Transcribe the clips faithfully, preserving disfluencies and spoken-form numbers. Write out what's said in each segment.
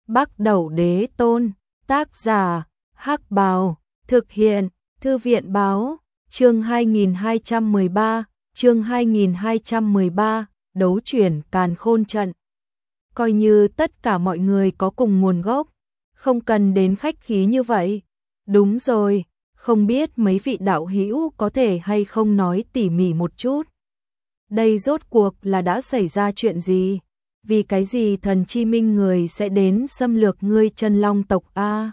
Bắc Đẩu Đế Tôn, tác giả, Hắc Bào, thực hiện, Thư viện báo, chương hai nghìn hai trăm mười ba, chương hai nghìn hai trăm mười ba, đấu chuyển càn khôn trận. Coi như tất cả mọi người có cùng nguồn gốc, không cần đến khách khí như vậy. Đúng rồi, không biết mấy vị đạo hữu có thể hay không nói tỉ mỉ một chút. Đây rốt cuộc là đã xảy ra chuyện gì? Vì cái gì thần chi minh người sẽ đến xâm lược ngươi Chân Long tộc a?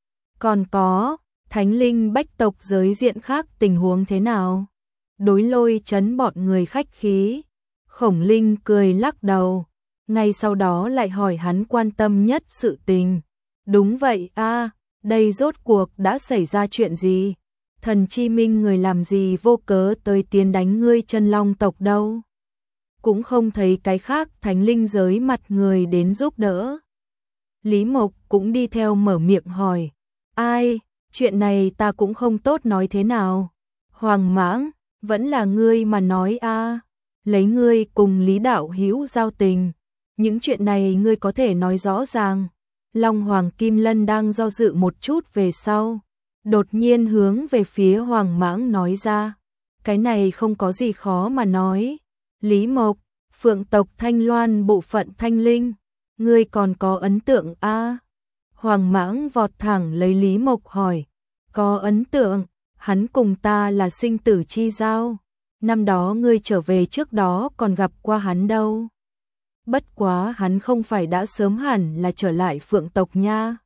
Còn có, Thánh Linh Bách tộc giới diện khác tình huống thế nào? Đối Lôi Chấn bọn người khách khí. Khổng Linh cười lắc đầu, ngay sau đó lại hỏi hắn quan tâm nhất sự tình. Đúng vậy a, đây rốt cuộc đã xảy ra chuyện gì? Thần chi minh người làm gì vô cớ tới tiến đánh ngươi Chân Long tộc đâu? Cũng không thấy cái khác thánh linh giới mặt người đến giúp đỡ. Lý Mộc cũng đi theo mở miệng hỏi. Ai, chuyện này ta cũng không tốt nói thế nào. Hoàng Mãng, vẫn là ngươi mà nói a. Lấy ngươi cùng Lý đạo hữu giao tình, những chuyện này ngươi có thể nói rõ ràng. Long Hoàng Kim Lân đang do dự một chút về sau, đột nhiên hướng về phía Hoàng Mãng nói ra. Cái này không có gì khó mà nói. Lý Mộc, Phượng tộc Thanh Loan bộ phận Thanh Linh, ngươi còn có ấn tượng a? Hoàng Mãng vọt thẳng lấy Lý Mộc hỏi. Có ấn tượng, hắn cùng ta là sinh tử chi giao. Năm đó ngươi trở về trước đó còn gặp qua hắn đâu. Bất quá hắn không phải đã sớm hẳn là trở lại Phượng tộc nha.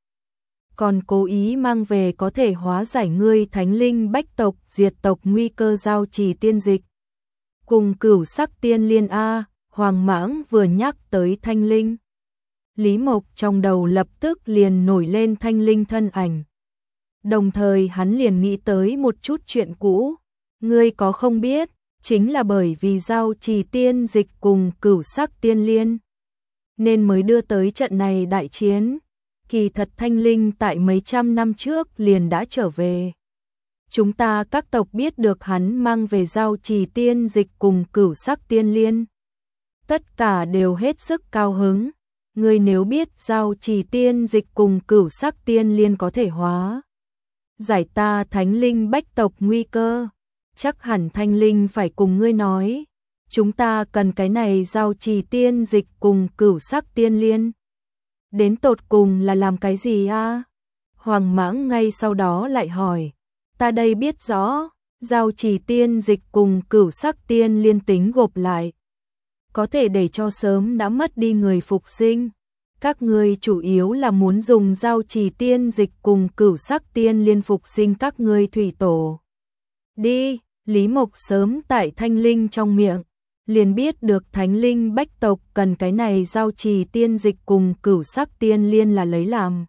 Còn cố ý mang về có thể hóa giải ngươi Thánh Linh Bách tộc diệt tộc nguy cơ giao trì tiên dịch. Cùng Cửu Sắc Tiên Liên a. Hoàng Mãng vừa nhắc tới Thanh Linh, Lý Mộc trong đầu lập tức liền nổi lên Thanh Linh thân ảnh. Đồng thời hắn liền nghĩ tới một chút chuyện cũ. Ngươi có không biết, chính là bởi vì giao trì tiên dịch cùng Cửu Sắc Tiên Liên, nên mới đưa tới trận này đại chiến. Kỳ thật Thanh Linh tại mấy trăm năm trước liền đã trở về. Chúng ta các tộc biết được hắn mang về giao trì tiên dịch cùng Cửu Sắc Tiên Liên, tất cả đều hết sức cao hứng. Ngươi nếu biết giao trì tiên dịch cùng Cửu Sắc Tiên Liên có thể hóa giải ta Thánh Linh Bách tộc nguy cơ, chắc hẳn Thanh Linh phải cùng ngươi nói. Chúng ta cần cái này giao trì tiên dịch cùng Cửu Sắc Tiên Liên. Đến tột cùng là làm cái gì a? Hoàng Mãng ngay sau đó lại hỏi. Ta đây biết rõ, giao trì tiên dịch cùng Cửu Sắc Tiên Liên tính gộp lại, có thể để cho sớm đã mất đi người phục sinh. Các ngươi chủ yếu là muốn dùng giao trì tiên dịch cùng Cửu Sắc Tiên Liên phục sinh các ngươi thủy tổ. Đi, Lý Mộc sớm tại Thanh Linh trong miệng liền biết được Thánh Linh Bách tộc cần cái này giao trì tiên dịch cùng Cửu Sắc Tiên Liên là lấy làm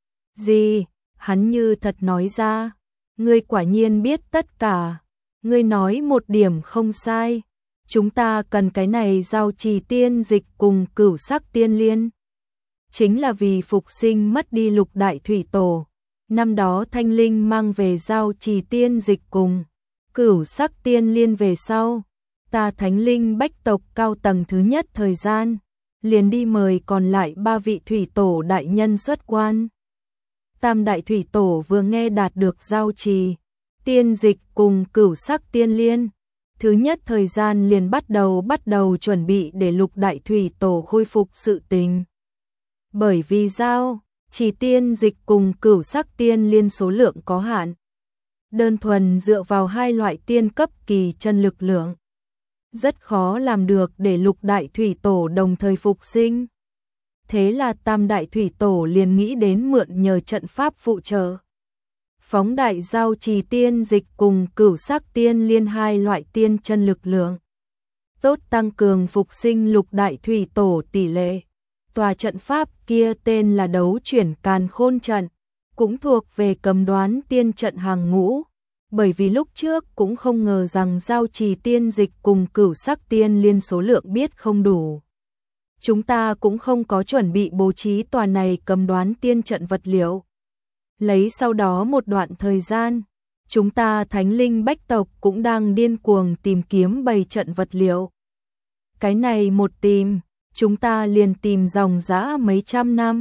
gì. Hắn như thật nói ra. Ngươi quả nhiên biết tất cả. Ngươi nói một điểm không sai. Chúng ta cần cái này giao trì tiên dịch cùng Cửu Sắc Tiên Liên, chính là vì phục sinh mất đi lục đại thủy tổ. Năm đó Thanh Linh mang về giao trì tiên dịch cùng Cửu Sắc Tiên Liên về sau, ta Thánh Linh Bách tộc cao tầng thứ nhất thời gian liền đi mời còn lại ba vị thủy tổ đại nhân xuất quan. Tam đại thủy tổ vừa nghe đạt được giao trì tiên dịch cùng Cửu Sắc Tiên Liên, thứ nhất thời gian liền bắt đầu bắt đầu chuẩn bị để lục đại thủy tổ khôi phục sự tình. Bởi vì giao trì tiên dịch cùng Cửu Sắc Tiên Liên số lượng có hạn, đơn thuần dựa vào hai loại tiên cấp kỳ chân lực lượng, rất khó làm được để lục đại thủy tổ đồng thời phục sinh. Thế là tam đại thủy tổ liền nghĩ đến mượn nhờ trận pháp phụ trợ, phóng đại giao trì tiên dịch cùng Cửu Sắc Tiên Liên hai loại tiên chân lực lượng, tốt tăng cường phục sinh lục đại thủy tổ tỷ lệ. Tòa trận pháp kia tên là đấu chuyển càn khôn trận, cũng thuộc về cầm đoán tiên trận hàng ngũ. Bởi vì lúc trước cũng không ngờ rằng giao trì tiên dịch cùng Cửu Sắc Tiên Liên số lượng biết không đủ. Chúng ta cũng không có chuẩn bị bố trí tòa này cầm đoán tiên trận vật liệu. Lấy sau đó một đoạn thời gian, chúng ta Thánh Linh Bách tộc cũng đang điên cuồng tìm kiếm bày trận vật liệu. Cái này một tìm, chúng ta liền tìm dòng dã mấy trăm năm.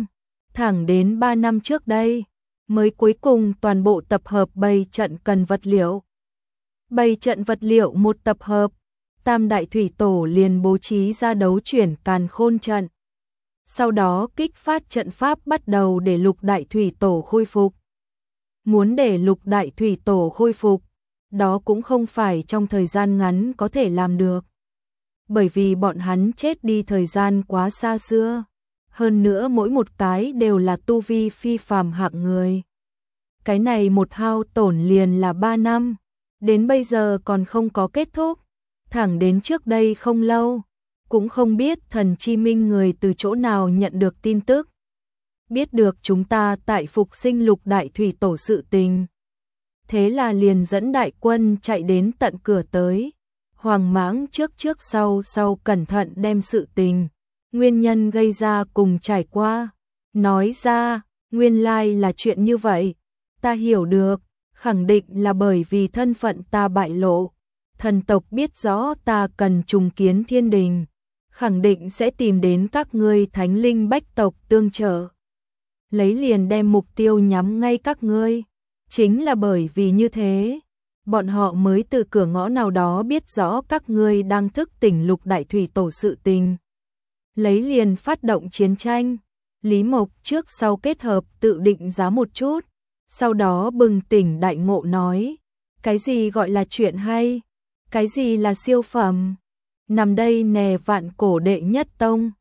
Thẳng đến ba năm trước đây, mới cuối cùng toàn bộ tập hợp bày trận cần vật liệu. Bày trận vật liệu một tập hợp, Tam Đại Thủy Tổ liền bố trí ra đấu chuyển càn khôn trận. Sau đó kích phát trận pháp bắt đầu để Lục Đại Thủy Tổ khôi phục. Muốn để Lục Đại Thủy Tổ khôi phục, đó cũng không phải trong thời gian ngắn có thể làm được. Bởi vì bọn hắn chết đi thời gian quá xa xưa. Hơn nữa mỗi một cái đều là tu vi phi phàm hạng người. Cái này một hao tổn liền là ba năm. Đến bây giờ còn không có kết thúc. Thẳng đến trước đây không lâu. Cũng không biết Thần Chi Minh người từ chỗ nào nhận được tin tức. Biết được chúng ta tại phục sinh Lục Đại Thủy Tổ sự tình. Thế là liền dẫn đại quân chạy đến tận cửa tới. Hoàng Mãng trước trước sau sau cẩn thận đem sự tình, nguyên nhân gây ra cùng trải qua. Nói ra, nguyên lai là chuyện như vậy. Ta hiểu được, khẳng định là bởi vì thân phận ta bại lộ. Thần tộc biết rõ ta cần trùng kiến thiên đình. Khẳng định sẽ tìm đến các ngươi thánh linh bách tộc tương trợ. Lấy liền đem mục tiêu nhắm ngay các ngươi. Chính là bởi vì như thế, bọn họ mới từ cửa ngõ nào đó biết rõ các ngươi đang thức tỉnh Lục Đại Thủy Tổ sự tình. Lấy liền phát động chiến tranh. Lý Mộc trước sau kết hợp tự định giá một chút, sau đó bừng tỉnh đại ngộ nói, cái gì gọi là chuyện hay, cái gì là siêu phẩm, nằm đây nè vạn cổ đệ nhất tông.